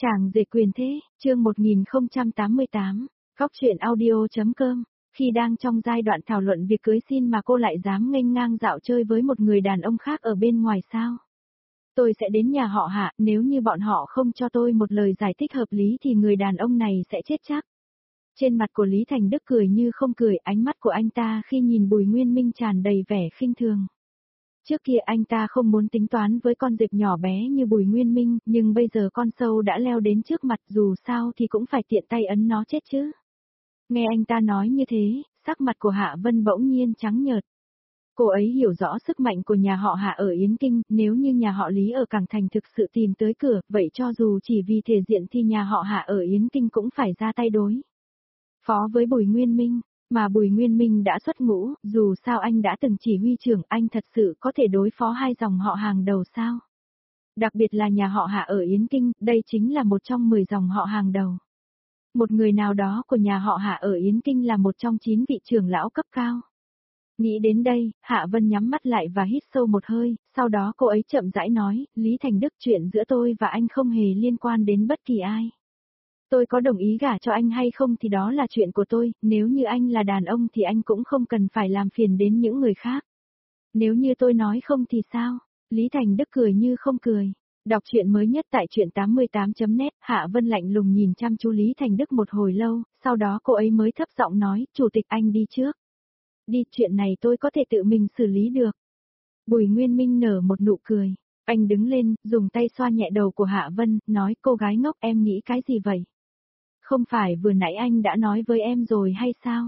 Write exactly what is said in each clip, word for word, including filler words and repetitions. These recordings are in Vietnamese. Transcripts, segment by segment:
Chàng rể quyền thế, chương một nghìn không trăm tám mươi tám, góc truyện audio.com, khi đang trong giai đoạn thảo luận việc cưới xin mà cô lại dám nghênh ngang dạo chơi với một người đàn ông khác ở bên ngoài sao? Tôi sẽ đến nhà họ Hạ, nếu như bọn họ không cho tôi một lời giải thích hợp lý thì người đàn ông này sẽ chết chắc. Trên mặt của Lý Thành Đức cười như không cười, ánh mắt của anh ta khi nhìn Bùi Nguyên Minh tràn đầy vẻ khinh thường. Trước kia anh ta không muốn tính toán với con dẹp nhỏ bé như Bùi Nguyên Minh, nhưng bây giờ con sâu đã leo đến trước mặt, dù sao thì cũng phải tiện tay ấn nó chết chứ. Nghe anh ta nói như thế, sắc mặt của Hạ Vân bỗng nhiên trắng nhợt. Cô ấy hiểu rõ sức mạnh của nhà họ Hạ ở Yến Kinh, nếu như nhà họ Lý ở Cảng Thành thực sự tìm tới cửa, vậy cho dù chỉ vì thể diện thì nhà họ Hạ ở Yến Kinh cũng phải ra tay đối phó với Bùi Nguyên Minh. Mà Bùi Nguyên Minh đã xuất ngũ, dù sao anh đã từng chỉ huy trưởng, anh thật sự có thể đối phó hai dòng họ hàng đầu sao? Đặc biệt là nhà họ Hạ ở Yến Kinh, đây chính là một trong mười dòng họ hàng đầu. Một người nào đó của nhà họ Hạ ở Yến Kinh là một trong chín vị trưởng lão cấp cao. Nghĩ đến đây, Hạ Vân nhắm mắt lại và hít sâu một hơi, sau đó cô ấy chậm rãi nói, Lý Thành Đức, chuyện giữa tôi và anh không hề liên quan đến bất kỳ ai. Tôi có đồng ý gả cho anh hay không thì đó là chuyện của tôi, nếu như anh là đàn ông thì anh cũng không cần phải làm phiền đến những người khác. Nếu như tôi nói không thì sao? Lý Thành Đức cười như không cười. Đọc truyện mới nhất tại truyện tám mươi tám chấm net, Hạ Vân lạnh lùng nhìn chăm chú Lý Thành Đức một hồi lâu, sau đó cô ấy mới thấp giọng nói, Chủ tịch anh đi trước. Đi, chuyện này tôi có thể tự mình xử lý được. Bùi Nguyên Minh nở một nụ cười. Anh đứng lên, dùng tay xoa nhẹ đầu của Hạ Vân, nói, cô gái ngốc, em nghĩ cái gì vậy? Không phải vừa nãy anh đã nói với em rồi hay sao?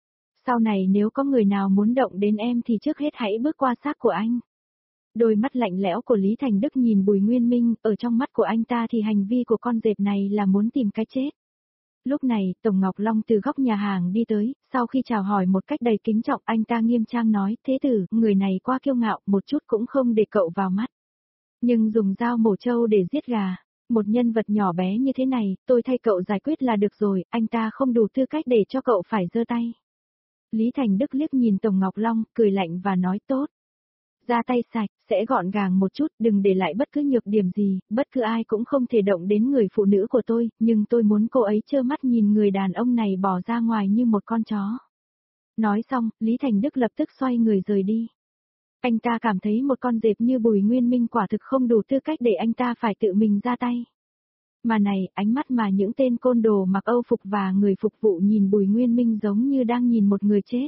Sau này nếu có người nào muốn động đến em thì trước hết hãy bước qua xác của anh. Đôi mắt lạnh lẽo của Lý Thành Đức nhìn Bùi Nguyên Minh, ở trong mắt của anh ta thì hành vi của con dẹp này là muốn tìm cái chết. Lúc này, Tổng Ngọc Long từ góc nhà hàng đi tới, sau khi chào hỏi một cách đầy kính trọng, anh ta nghiêm trang nói, thế tử, người này quá kiêu ngạo, một chút cũng không để cậu vào mắt. Nhưng dùng dao mổ trâu để giết gà. Một nhân vật nhỏ bé như thế này, tôi thay cậu giải quyết là được rồi, anh ta không đủ tư cách để cho cậu phải giơ tay. Lý Thành Đức liếc nhìn Tổng Ngọc Long, cười lạnh và nói tốt. Ra tay sạch, sẽ gọn gàng một chút, đừng để lại bất cứ nhược điểm gì, bất cứ ai cũng không thể động đến người phụ nữ của tôi, nhưng tôi muốn cô ấy trơ mắt nhìn người đàn ông này bỏ ra ngoài như một con chó. Nói xong, Lý Thành Đức lập tức xoay người rời đi. Anh ta cảm thấy một con dẹp như Bùi Nguyên Minh quả thực không đủ tư cách để anh ta phải tự mình ra tay. Mà này, ánh mắt mà những tên côn đồ mặc Âu phục và người phục vụ nhìn Bùi Nguyên Minh giống như đang nhìn một người chết.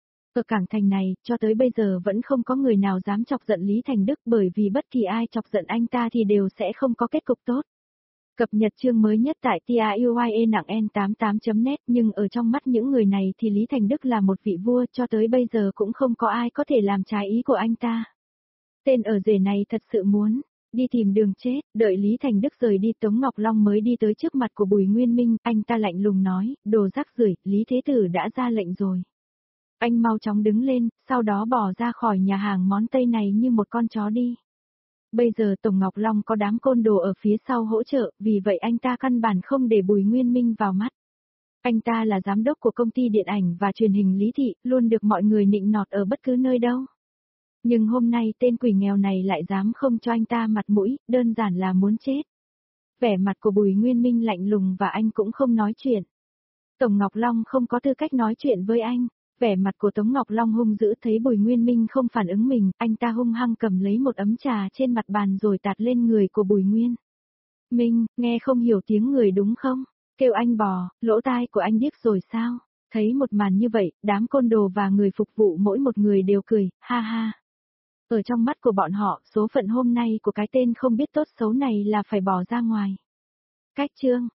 Ở Cảng Thành này, cho tới bây giờ vẫn không có người nào dám chọc giận Lý Thành Đức, bởi vì bất kỳ ai chọc giận anh ta thì đều sẽ không có kết cục tốt. Cập nhật chương mới nhất tại tiuye nặng n tám mươi tám chấm net, nhưng ở trong mắt những người này thì Lý Thành Đức là một vị vua, cho tới bây giờ cũng không có ai có thể làm trái ý của anh ta. Tên ở rể này thật sự muốn đi tìm đường chết. Đợi Lý Thành Đức rời đi, Tống Ngọc Long mới đi tới trước mặt của Bùi Nguyên Minh, anh ta lạnh lùng nói, đồ rác rưởi, Lý Thế Tử đã ra lệnh rồi. Anh mau chóng đứng lên, sau đó bỏ ra khỏi nhà hàng món Tây này như một con chó đi. Bây giờ Tổng Ngọc Long có đám côn đồ ở phía sau hỗ trợ, vì vậy anh ta căn bản không để Bùi Nguyên Minh vào mắt. Anh ta là giám đốc của công ty điện ảnh và truyền hình Lý Thị, luôn được mọi người nịnh nọt ở bất cứ nơi đâu. Nhưng hôm nay tên quỷ nghèo này lại dám không cho anh ta mặt mũi, đơn giản là muốn chết. Vẻ mặt của Bùi Nguyên Minh lạnh lùng và anh cũng không nói chuyện. Tổng Ngọc Long không có tư cách nói chuyện với anh. Vẻ mặt của Tống Ngọc Long hung dữ, thấy Bùi Nguyên Minh không phản ứng mình, anh ta hung hăng cầm lấy một ấm trà trên mặt bàn rồi tạt lên người của Bùi Nguyên Minh, nghe không hiểu tiếng người đúng không? Kêu anh bò, lỗ tai của anh điếc rồi sao? Thấy một màn như vậy, đám côn đồ và người phục vụ mỗi một người đều cười, ha ha. Ở trong mắt của bọn họ, số phận hôm nay của cái tên không biết tốt xấu này là phải bỏ ra ngoài. Cách chương